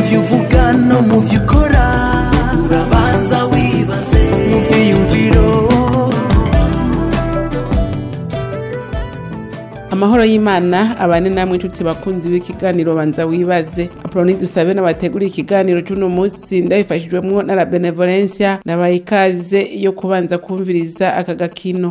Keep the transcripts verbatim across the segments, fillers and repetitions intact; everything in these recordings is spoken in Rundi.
muvyo uvuga no muvyo ukora urabanza wibaze muvyiyumviro. Amahoro y'Imana abane namwe inshuti bakunzi b'ikiganiro banza wibaze. Aproni dusabe n'abategura ikiganiro cy'uno munsi ndabifashijwemwo na la Benevolencia nabaye ikaze yo kubanza kumviriza aka gakino.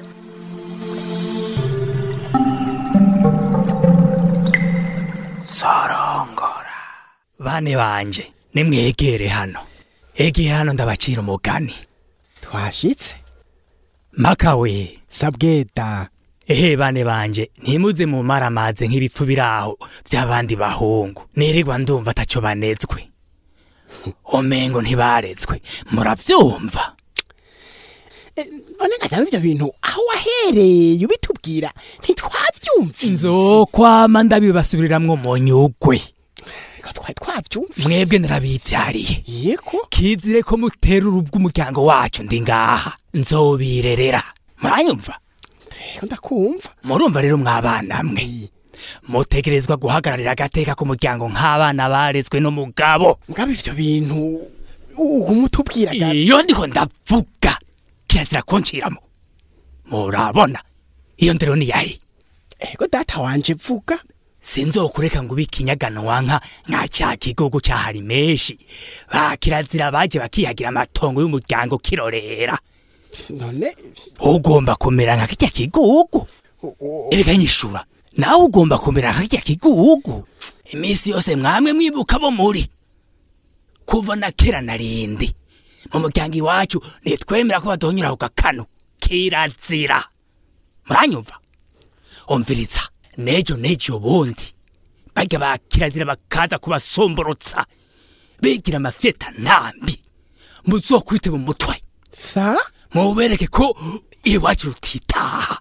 Sorongora bane banje nimwegere hano, egeye hano ndabacira umugani. Twashitse Makawe sabweta. Ehe bane banje ntimuze mu maramaze nk'ibipfu biraho by'abandi bahungu, nirirwa ndumva ataco banezwe, omengo ntibarezwe, muravyumva? None ngataba ivyo bintu aho wahereye ubitubwira ntitwavyumvise. Nzokwama ndabibasubiriramwo mu nyugwe. Twari twavyumvise. Mwebwe narabivyariye. Yego. Kizire ko mutera urubwo umuryango wacu ndi ngaha. Nzobirerera. Muranyumva? Ndakumva. Murumva rero mwabana mwe. Mutegerezwa guhagararira agateka ku muryango nk'abana barezwe no mugabo. Mugabo ivyo bintu ugumutubwira ga. Iyo ndiko ndavuga. Kirazira konciramo. Murabona? Iyo ndero ni yahe? Ego data wanje vuga. Sinzokureka ngo ubikinyagano wanka nka cya kigogo cyahari meshi. Ba kirazira baje bakihagira amatongo y'umuryango kirorera. None ugomba kumera nka kijya kigugu. Erega nyishura nawe ugomba kumera nka kijya kigugu. Imisi yose mwamwe mwibuka bo muri kuva na kera narindi mu muryango iwacu nitwemera ko badonyura ku gakano kirazira. Muranyumva? Omviriza nejo nejo bundi bajya ba kirazira bakaza kubasomborotsa bigira amafyeta ntambi, muzokwite mu mutwe sa mubereke ko iwacu rutitaha.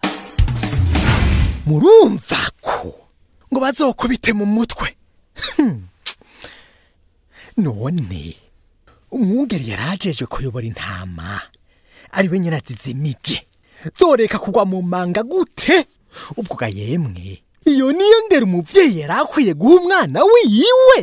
Murumva ko ngo bazokubite mu mutwe. Hmm. None umwungeri yarajejwe kuyobora intama ari we nyina zizimije, zoreka kugwa mu manga gute? Ubwo ga yemwe iyo niyo ndera umuvyeyi yarakwiye guha umwana wiwe.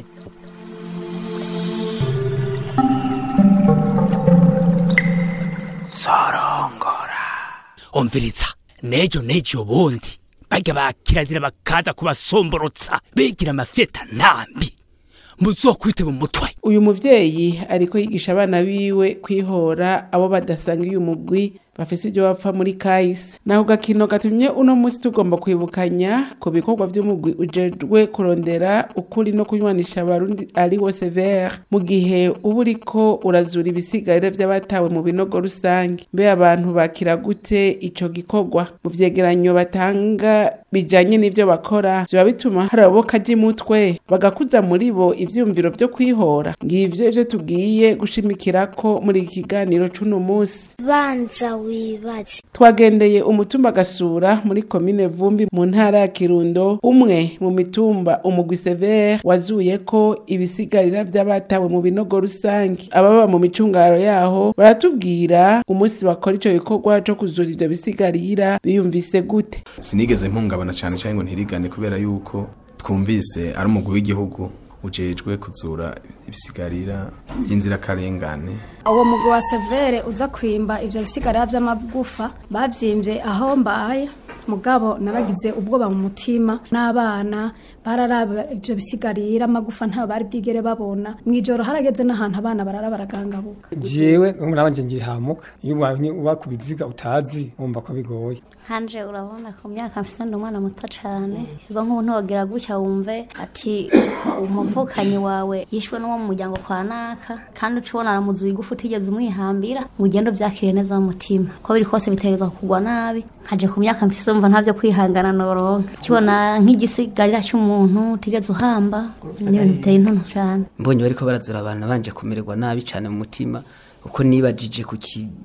Sorongora omviriza nejo nejo bundi bajya ba kirazira bakaza kubasomborotsa bigira amafyeta ntambi, muzokwite mu mutwe. Uyu muvyeyi ariko yigisha abana biwe kwihora abo badasangiye umugwi bafise ibyo bapfa muri kahise. Naho gakino gatumye uno munsi tugomba kwibukanya ku bikorwa by'umugwi ujejwe kurondera ukuri no kunywanisha abarundi ari wo Severe, mu gihe uba uriko urazura ibisigarire by'abatawe mu binogo rusange. Mbe abantu bakira gute ico gikorwa? Mu vyegeranyo batanga bijanye n'ivyo bakora biba bituma hari abo kaje mutwe bagakuza muri bo ivyumviro byo kwihora. Ngivyo ivyo tugiye gushimikirako muri iki kiganiro c'uno munsi. Banza wibaze. Twagendeye umutumba Gasura muri komine Vumbi mu ntara ya Kirundo, umwe mu mitumba umugwi Severe wazuye ko ibisigarira by'abatawe mu binogo rusange. Ababa mu micungaro yaho baratubwira umunsi bakora ico gikorwa cyo kuzura ivyo bisigarira biyumvise gute. Sinigeze mpungabana cyane cyane ngo ntirigane kubera yuko twumvise ari umugwi w'igihugu ujejwe kuzura ibisigarira by'inzira karengane. Uwo mugwi wa Severe uza kwimba ivyo bisigarira by'amagufa bavyimbye aho mbaye, mugabo naragize ubwoba mu mutima, n'abana bararaba ivyo bisigarira amagufa nta bari bwigere babona. Mwijoro harageze n'ahantu abana barara baragangabuka. Jewe nabanje ngihamuka iyo wakubiziga utazi umva ko bigoye. Hanje urabona ko myaka mfise ndumwana muto cyane, izo nk'umuntu wagira gucya wumve ati umuvukanyi wawe yishwe no mu muryango kwa naka, kandi ucubona aramuzuye igufu utigeze umwihambira, mugendo vyakire neza mu mutima ko biri kose bitegerezwa kugwa nabi. Haje ku myaka mfise umva ntavyo kwihangana noronka, kibona nk'igisigarira cy'umuntu utigeze uhamba, n'ibintu biteye intono cyane. Mbonye bariko barazura abantu banje kumererwa nabi cyane mu mutima, uko nibajije ku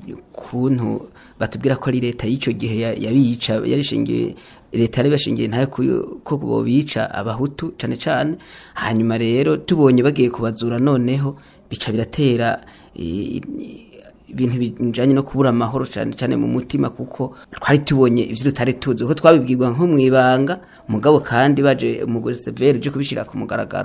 kuntu batubwira ko ari leta y'ico gihe yabica yarishingiye, leta yari bashingiye ntayo ko bo bica abahutu cyane cyane. Hanyuma rero tubonye bagiye kubazura noneho bica biratera ibintu bijanye no kubura amahoro cyane cyane mu mutima, kuko twari tubonye ivyo tutari tuzi, kuko twabibwirwa nko mwibanga, mugabo kandi baje umugore Severe je kubishira ku mugaragaro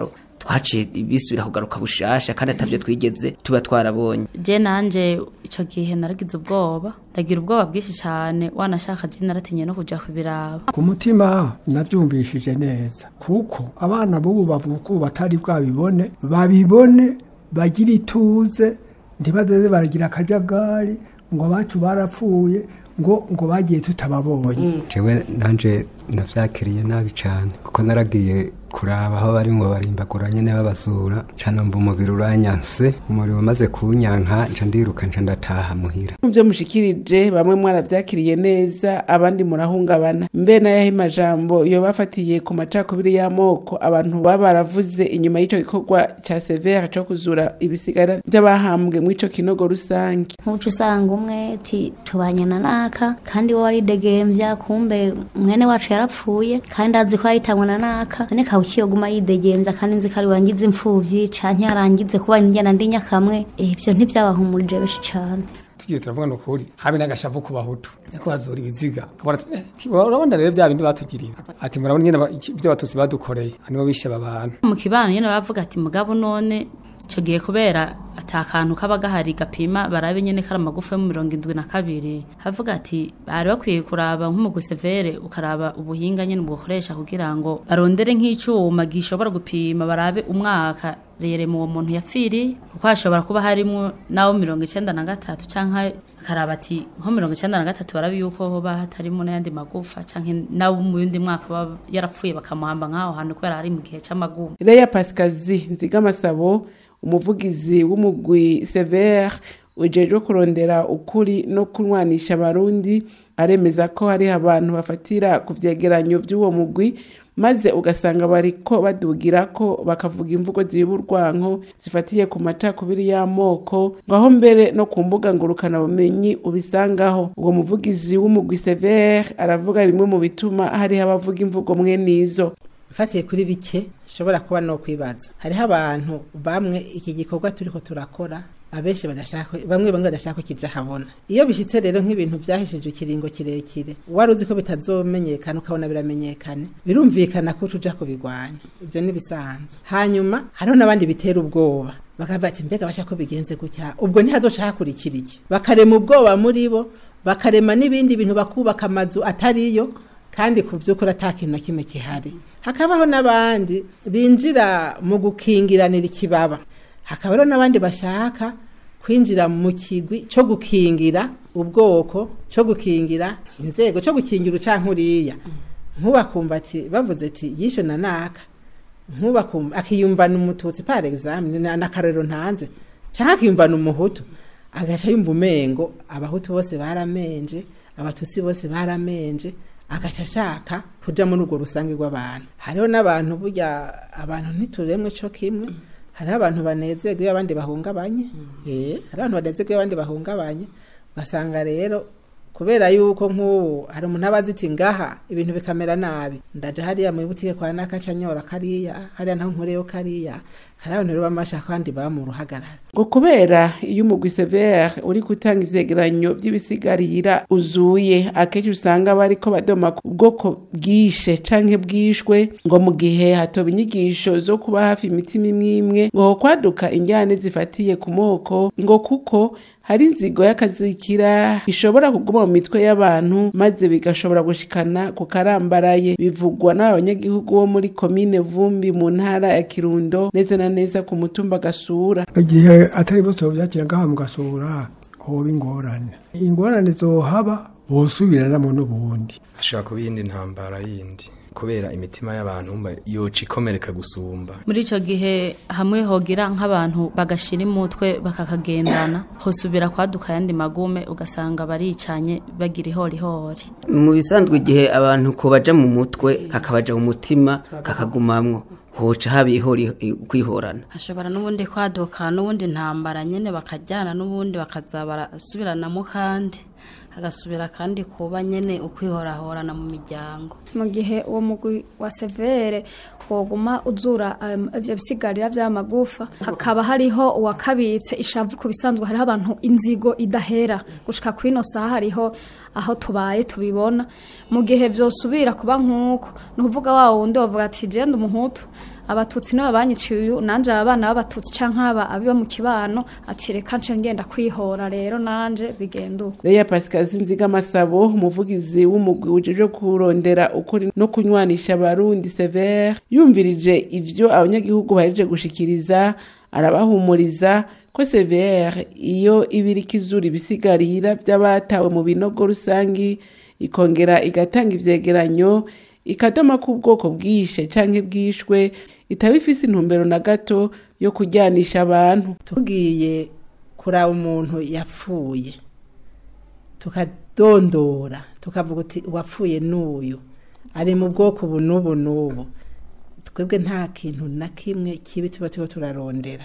twaciye bisubira kugaruka bushasha kandi atavyo twigeze tuba twarabonye. Je nanje ico gihe naragize ubwoba ndagira ubwoba bwinshi cyane wanashaka je naratinye no kuja kubiraba ku mutima navyumvishije neza kuko abana bo bavuka batari bwabibone babibone bagira ituze ntibazeze baragira akajagari ngo abacu barapfuye ngo ngo bagiye tutababonye. Jewe nanje navyakiriye nabi cyane kuko naragiye kuraba aho bari ngo barimbagura nyene babazura cyane mbu umubiri uranyanse umuriro maze kunyanka nca ndiruka nca ndataha muhira. Muvyo mushikirije bamwe mwaravyakiriye neza abandi murahungabana mbe nayahe majambo yo bafatiye ku macakubiri y'amoko abantu baba baravuze inyuma y'ico gikorwa ca Severe co kuzura ibisigara by'abahambwe mu ico kinogo rusange. Nkuco usanga umwe ati tubanyana naka kandi wo wari degemvya kumbe mwene wacu yarapfuye kandi azi ko ayitamwa na naka none kawukiyo guma yidegemvya kandi nzi kari wangize impfuvyi canke yarangize kuba njyana ndinya kamwe ivyo ntivyabahumurije beshi cyane. Tugiye turavuga no kuri habe nagashavu ku bahutu yako bazura ibiziga kabona urabona rero bya bindi batugirira ati murabona nyene ibyo batusi badukoreye hanibo bishe abantu mu kibano nyene baravuga ati mugabo none ico gihe kubera atakantu kaba gahari gapima barabe nyene kara magufa yo mu mirongo indwi na kabiri havuga ati bari bakwiye kuraba nk'umugu Severe ukaraba ubuhinga nyene bukoresha kugira ngo barondere nk'icuma gishobora gupima barabe umwaka rere mu muntu yapfiri kuko hashobora kuba harimo nawo mirongo icenda na gatatu canke akaraba ati nko mirongo icenda na gatatu barabe yuko hoba hatarimo n'ayandi magufa canke nawo mu yundi mwaka yarapfuye bakamuhamba nk'aho hantu kubera hari mu gihe c'amagumu. Leya Pasikazi Nzigamasabo umuvugizi w'umugwi Severe ujejwe kurondera ukuri no kunwanisha abarundi aremeza ko hari abantu bafatira ku vyegeranyo by'uwo mugwi maze ugasanga bariko badugira ko bakavuga imvugo ziburwanko zifatiye ku macakubiri y'amoko ngaho mbere no ku mbuga ngurukana bumenyi ubisangaho. Uwo muvugizi w'umugwi Severe aravuga bimwe mu bituma hari abavuga imvugo mwe nizo. Fatiye kuri bike shobora kuba no kwibaza hariho abantu bamwe iki gikorwa turiko turakora abenshi badashaka bamwe bamwe badashaka kija habona iyo bishitse rero nk'ibintu byahishije ikiringo kirekire waruzi ko bitazomenyekana ukabona biramenyekane birumvikana ko tuja kubigwanya ibyo ni bisanzwe. Hanyuma hariho nabandi bitera ubwoba bakavuga ati mbega bashaka ko bigenze gutya ubwo ntihazoshaka kurikira iki bakarema ubwoba muri bo bakarema n'ibindi bintu bakubaka amazu atariyo kandi kuvyukura atakintu na kimwe kihari. Hakabaho nabandi binjira mu gukingiranira ikibaba hakabaho nabandi bashaka kwinjira mu kigwi cyo gukingira ubwoko cyo gukingira inzego cyo gukingira ucankuriya nkubakumva ati bavuze ati yisho na naka nkubakumva akiyumva n'umututsi par exemple na karero ntanze cyangwa akiyumva n'umuhutu agaca yumva umengo abahutu bose baramenje abatutsi bose baramenje agaca ashaka kuja muri urwo rusange rw'abantu. Hariho n'abantu burya abantu ntituremwe cyo kimwe hariho abantu banezerwa abandi bahungabanye eh hariho abantu banezerwa abandi bahungabanye basanga rero kubera yuko nk'ubu hari umuntu abaziti ngaha ibintu bikamera nabi ndaje hariya mu butike kwa nakaca nyora kariya hariya naho nkoreyo kariya hari abantu rero bamasha kandi bamuruhagarara ngo kubera iyo umugwi Severe uri gutanga ivyegeranyo by'ibisigarira uzuye akenshi usanga bariko badoma ku bwoko bwishe canke bwishwe ngo mu gihe hatoba inyigisho zo kuba hafi imitima imwe ngo kwaduka injyane zifatiye ku moko ngo kuko hari inzigo y'akazikira ishobora kuguma mu mitwe y'abantu maze bigashobora gushikana ku karambaraye. Bivugwa n'abanyagihugu bo muri komine Vumbi mu ntara ya Kirundo neza na neza ku mutumba Gasura. Igihe atari bose byakira ngaha mu Gasura hoba ingorane ingorane zohaba bosubiranamo n'ubundi ashaka kubindi ntambara yindi kubera imitima y'abantu yoca ikomereka gusumba. Muri ico gihe hamwe hogira nk'abantu bagashira imutwe bakakagendana hosubira kwaduka yandi magume ugasanga baricanye bagira ihori hori. Mu bisanzwe igihe abantu ko baja mu mutwe kakabaja mu mutima kakagumamwo hoca habi ihori kwihorana hashobora n'ubundi kwaduka n'ubundi ntambara nyene bakajyana n'ubundi bakazabara subiranamo kandi agasubira kandi kuba nyene ukwihorahorana mu miryango. Mu gihe uwo mugwi wa Severe woguma uzura ivyo um, bisigarira vy'amagufa hakaba hariho uwakabitse ishavu ku bisanzwe hariho abantu inzigo idahera gushika kwino saha hariho aho tubaye tubibona mu gihe vyosubira kuba nkuko nuvuga wa wundi wavuga ati je ndi umuhutu abatutsi nibo banyiciye uyu nanje abana b'abatutsi canke aba abiba mu kibano ati reka nce ngenda kwihora rero nanje bigenduka. Leya Pascal Zinziga Masabo umuvugizi w'umugwi ujeje kurondera ukuri no kunywanisha abarundi Severe yumvirije ivyo abanyagihugu bahejeje gushikiriza arabahumuriza ko Severe iyo ibirika izura ibisigarira by'abatawe mu binogo rusangi ikongera igatanga ivyegeranyo ikadoma ku bwoko bwishe canke bwishwe itabifise intumbero na gato yo kujyanisha abantu. Tugiye kuraba umuntu yapfuye tukadondora tukavuga uti wapfuye n'uyu ari mu bwoko bunubu nubu, twebwe nta kintu na kimwe kibi tuba tuba turarondera.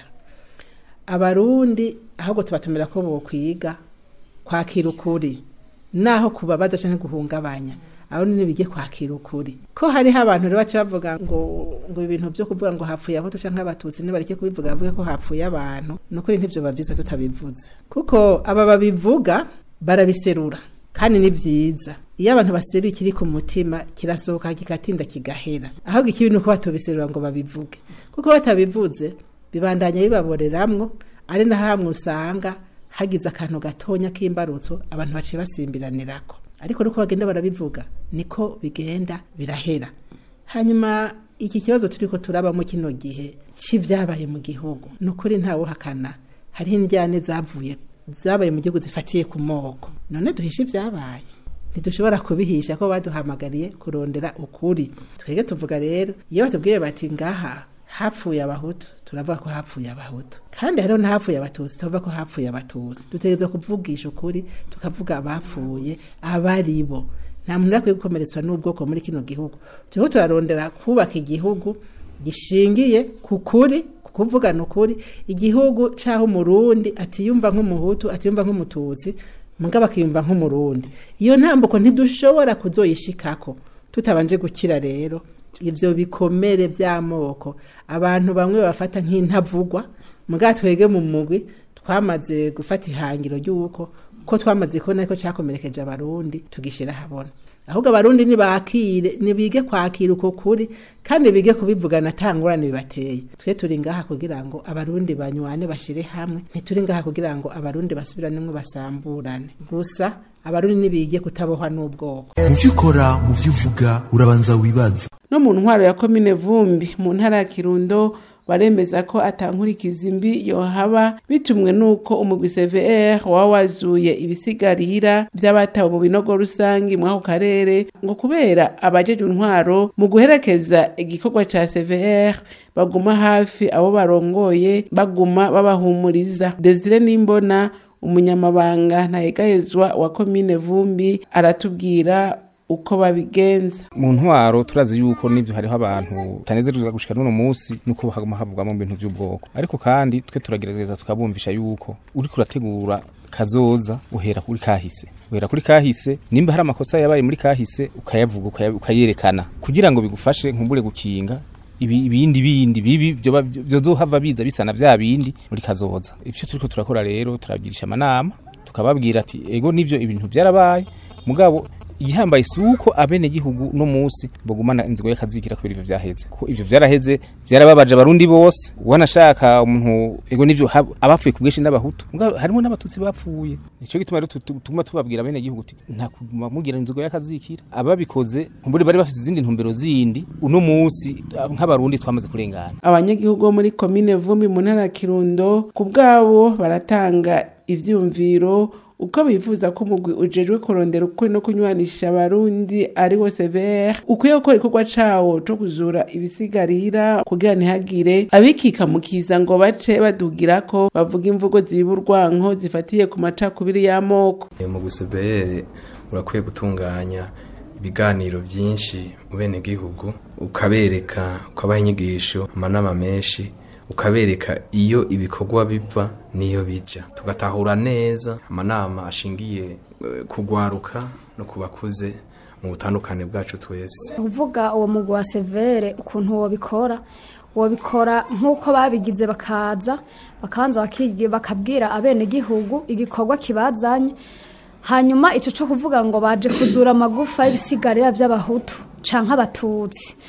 Abarundi ahubwo tubatumira ko bokwiga kwakira ukuri naho kubabaza canke guhungabanya, aho nibige kwakira ukuri ko hariho abantu rero baca bavuga ngo ngo ibintu byo kuvuga ngo hapfuye aho canke abatutsi nibareke kubivuga bavuge ko hapfuye abantu, nukuri ntivyo bavyiza tutabivuze, kuko aba babivuga barabiserura kandi ni vyiza. Iyo abantu baseruye ikiri ku mutima kirasohoka kikatinda kigahera, ahubwo ikibi nuko batobiserura ngo babivuge, kuko batabivuze bibandanya bibaboreramwo, ari na hamwe usanga hagize akantu gatonya k'imbarutso abantu baciye basimbiranirako, ariko nuko bagenda barabivuga niko bigenda birahera. Hanyuma iki kibazo turiko turaba mu kino gihe c'ivyabaye mu gihugu, nukuri ntawo hakana hari indyane zavuye zabaye mu gihugu zifatiye ku moko, none duhisha ivyabaye ntidushobora kubihisha ko baduhamagariye kurondera ukuri. Twege tuvuga rero iyo batubwiye bati ngaha hapfuye abahutu turavuga ko hapfuye abahutu, kandi hariho n'ahapfuye abatutsi tuvuga ko hapfuye abatutsi. Dutegerezwa kuvugisha ukuri tukavuga abapfuye abaribo, nta muntu akwiye gukomeretswa n'ubwoko muri kino gihugu. Tuho turarondera kubaka igihugu gishingiye ku kuri, kuvugana ukuri, igihugu caho umurundi atiyumva nk'umuhutu atiyumva nk'umututsi mugaba akiyumva nk'umurundi. Iyo ntambuko ntidushobora kuzoyishikako tutabanje gukira rero ivyo bikomere vy'amoko abantu bamwe bafata nk'intavugwa, muga twege mu mugwi twamaze gufata ihangiro ry'uko ko twamaze kubona ko cyakomerekeje abarundi tugishira habona. Ahubwo abarundi nibakire nibige kwakira uko kuri kandi bige kubivugana tangurane bibateye. Twe turi ngaha kugira ngo abarundi banywane bashire hamwe, ntituri ngaha kugira ngo abarundi basubiranemo basamburane. Gusa abarundi nibige kutabohwa n'ubwoko. Mu vyukora mu vyuvuga urabanza wibaza. No mu ntwaro ya komine Vumbi mu ntara ya Kirundo baremeza ko atankurikiza imbi yohaba bitumwe nuko umugwi C V R wawazuye ibisigarira by'abatawe mu binogo rusangi mu ako karere, ngo kubera abajeje intwaro mu guherekeza igikorwa ca C V R baguma hafi abo barongoye baguma babahumuriza. Desire Nimbona umunyamabanga ntayegahezwa wa komine Vumbi aratubwira uko babigenza. Mu ntwaro turazi yuko nivyo hariho abantu tanezerezwa gushika n'uno munsi nuko haguma havuga mu bintu by'ubwoko, ariko kandi twe turagerageza tukabumvisha yuko uri kurategura kazoza uhera kuri kahise, uhera kuri kahise, nimba hari amakosa yabaye muri kahise ukayavuga ukayerekana kugira ngo bigufashe nkumbure gukinga ibi ibindi bindi bibi byo byozohava biza bisana bya bindi muri kazoza. Ivyo turiko turakora rero turabigirisha amanama tukababwira ati ego nivyo ibintu byarabaye, mugabo igihambaye suko abene gihugu no munsi bogumana inzigo yakazikira kubera ivyo vyaheze, ko ivyo vyaraheze byarababaje abarundi bose. Wanashaka umuntu ego nivyo abapfuye kubweshi n'abahutu, harimo n'abatutsi bapfuye. Ico gituma rero tuguma tubabwira abene gihugu uti nta mugira inzigo yakazikira, ababikoze kumbure bari bafite izindi ntumbero zindi, uno munsi nk'abarundi twamaze kurengana. Abanyagihugu muri komine Vumbi mu ntara ya Kirundo kubgabo baratanga ivyumviro uko bifuza ko umugwi ujejwe kurondera ukuri no kunywanisha abarundi ari wo C V R ukwiye gukora ikorwa cawo co kuzura ibisigarira kugira ntihagire abikika mukiza ngo bace badugira ko bavuga imvugo ziburwanko zifatiye ku macakubiri y'amoko. Umugwi C V R urakwiye gutunganya ibiganiro byinshi mu bene gihugu, ukabereka ukabaha inyigisho, amanama menshi, ukabereka iyo ibikorwa biva niyo bija, tugatahura neza amanama ashingiye kugwaruka no kubakuze mu butandukane bwacu twese. Uvuga uwo mugwi wa C V R ukuntu wo bikora wo bikora nkuko babigize bakaza bakanza bakige bakabwira abene gihugu igikorwa kibazanye, hanyuma ico cyo kuvuga ngo baje kuzura amagufa y'ibisigarira by'abahutu canka abatutsi,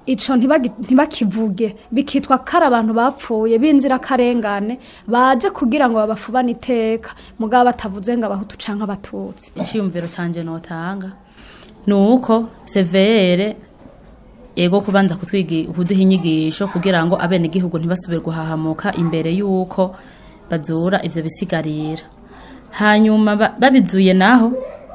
ico ntibagi- ntibakivuge bikitwa kari abantu bapfuye b'inzira karengane baje kugira ngo babafubane iteka mugabo batavuze ngo abahutu canke abatutsi. Icyumviro canje notanga nuko severe ego kubanza kutwigi kuduha inyigisho kugira ngo abene gihugu ntibasubire guhahamuka imbere yuko bazura ivyo bisigarira. Hanyuma ba- babizuye naho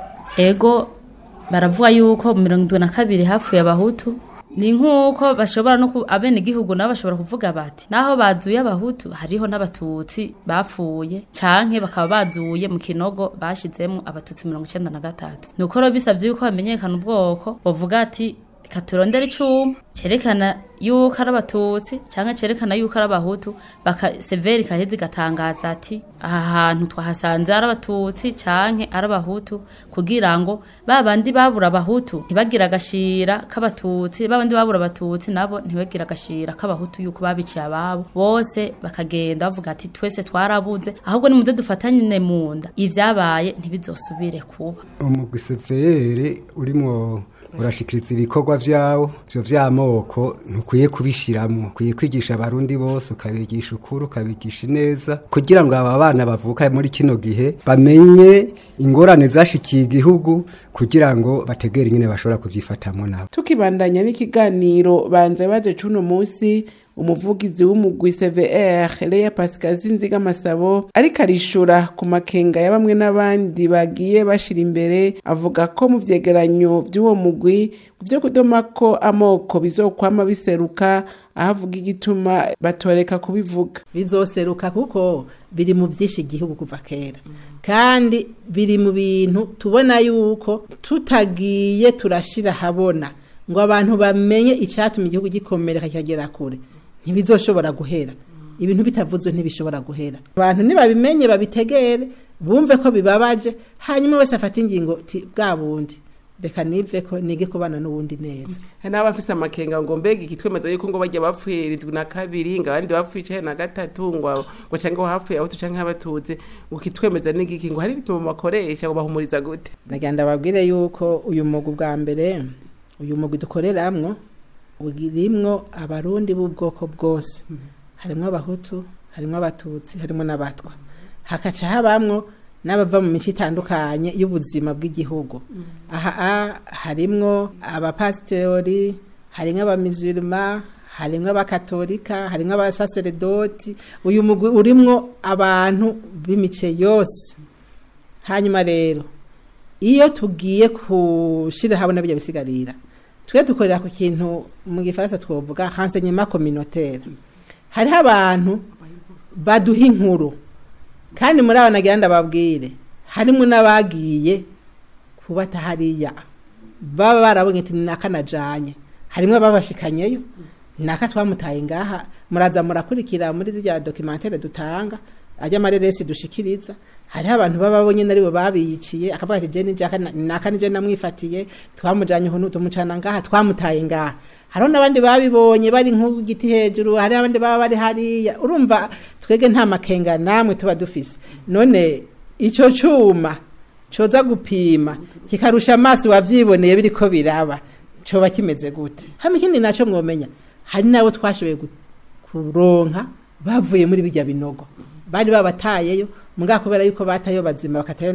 ego baravuga yuko mu mirongo indwi na kabiri hapfuye abahutu ni nk'uko bashobora no ku- abene gihugu nabo bashobora kuvuga bati naho bazuye abahutu hariho n'abatutsi bapfuye canke bakaba bazuye mu kinogo bashizemwo abatutsi mirongo icenda na gatatu nuko rero bisavye yuko bamenyekana ubwoko bavuga ati reka turondere icuma cerekana yuko ari abatutsi canke cerekana yuko ari abahutu baka severi kahezi gatangaza ati aha hantu twahasanze ari abatutsi canke ari abahutu kugira ngo babandi babura abahutu ntibagira agashira k'abatutsi babandi babura abatutsi nabo ntibagira agashira k'abahutu yuko babiciye ababo bose bakagenda bavuga ati twese twarabuze ahubwo nimuze dufatanye mu nda ivyabaye ntibizosubire kuba. umugwi severe urimwo urashikiriza ibikorwa vyawo vyo vy'amoko ntukwiye kubishiramwo ukwiye kwigisha abarundi bose ukabigisha ukuri ukabigisha neza kugira ngo aba bana bavuka muri kino gihe bamenye ingorane zashikiye igihugu kugira ngo bategere ingene bashobora kuvyifatamwo nabo. Tukibandanya n'ikiganiro banze baje cuno musi umuvugizi w'umugwi C V R Leya Pascal Zinziga Masabo ariko arishura ku makenga ya bamwe n'abandi bagiye bashira imbere avuga ko mu vyegeranyo by'uwo mugwi byo kudoma ko amoko bizokwama biseruka ahavuga igituma batoreka kubivuga. Bizoseruka kuko biri mu byinshi igihugu kuva kera kandi biri mu bintu tubona yuko tutagiye turashira habona ngo abantu bamenye icyatumye igihugu gikomera kikagera kure ntibizoshobora guhera ibintu bitavuzwe ntibishobora guhera abantu nibabimenye babitegere bumve ko bibabaje hanyuma wese afata ingingo ti bwa bundi reka nive ko nige kubana n'ubundi neza. Hana bafise amakenga ngo mbega ikitwemeza yuko ngo bajya bapfuye irindwi na kabiri ngo abandi bapfuye icenda na gatatu ngo ngo canke ngo hapfuye aho tucanke abatutse ukitwemeza n'igiki ngo hari ibipimo bakoresha ngo bahumuriza gute. Naganda babwire yuko uyu mugu bwa mbere uyu mugu dukoreramwo ugirimwo abarundi b'ubwoko bwose harimwo abahutu harimwo abatutsi harimwo n'abatwa hakaca habamwo n'abava mu mico itandukanye y'ubuzima bw'igihugu aha harimwo abapasitori harimwo abamizirima harimwo abakatolika harimwo abasaseredoti uyu mugwi urimwo abantu b'imice yose. Hanyuma rero iyo tugiye kushira habona bijya bisigarira twe dukorera ku kintu mu gifaransa twovuga renseignement communautaire hariho abantu baduha inkuru kandi muri abo nagira ndababwire harimo n'abagiye kubata hariya baba barabonye ati nakanajanye harimo babashikanyeyo naka twamutaye ngaha muraza murakurikira muri zya documentaire dutanga ajya amareresi dushikiriza hariho abantu bababonye naribo babiyiciye akavuga ati je nijaka naka nije namwifatiye twamujanye ho tumucana ngaha twamutaye ngaha hariho n'abandi babibonye bari nk'ugiti hejuru hari abandi baba bari hariya urumva twege nta makenga namwe tuba dufise none ico cuma coza gupima kikarusha amaso wavyiboneye biriko biraba coba kimeze gute hamwe ikindi naco mwomenya hari nabo twashoboye kuronka bavuye muri bijya binogo bari babatayeyo muga kubera yuko batayo bazima bakatayo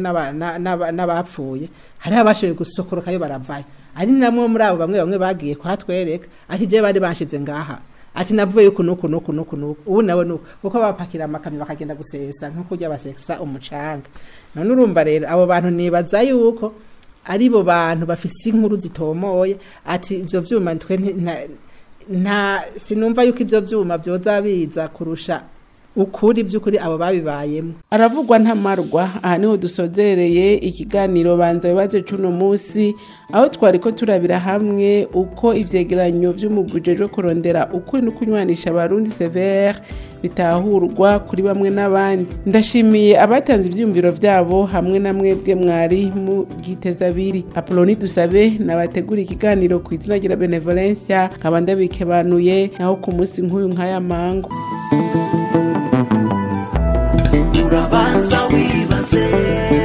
n'abapfuye hari abashoboye gusokorokayo baravayo ari namwe muri abo bamwe bamwe bagiye kwatwereka ati je bari banshize ngaha ati navuye yuko nuko nuko nuko nuko ubu nawe nuko kuko bapakira amakamyo bakagenda gusesa nko kujya baseksa umucanga none urumva rero abo bantu nibaza yuko aribo bantu bafise inkuru zitomoye ati ivyo vyuma twe nta sinumva yuko ivyo vyuma byoza biza kurusha ukuri by'ukuri abo babibayemo. Aravugwa ntamarwa aha niho dusozereye ikiganiro banza bibaze cuno musi aho twariko turabira hamwe uko ivyegeranyo vy'umugujejwe kurondera ukuri no kunywanisha abarundi C V R bitahurwa kuri bamwe n'abandi. Ndashimiye abatanze ivyumviro vyabo hamwe na mwebwe mwari mu giteza abiri. Apoloni Dusabe nabategura ikiganiro ku izina rya Benevolencia kabanda bikebanuye naho ku musi nk'uyu nkaya mango. Urabanza wibaze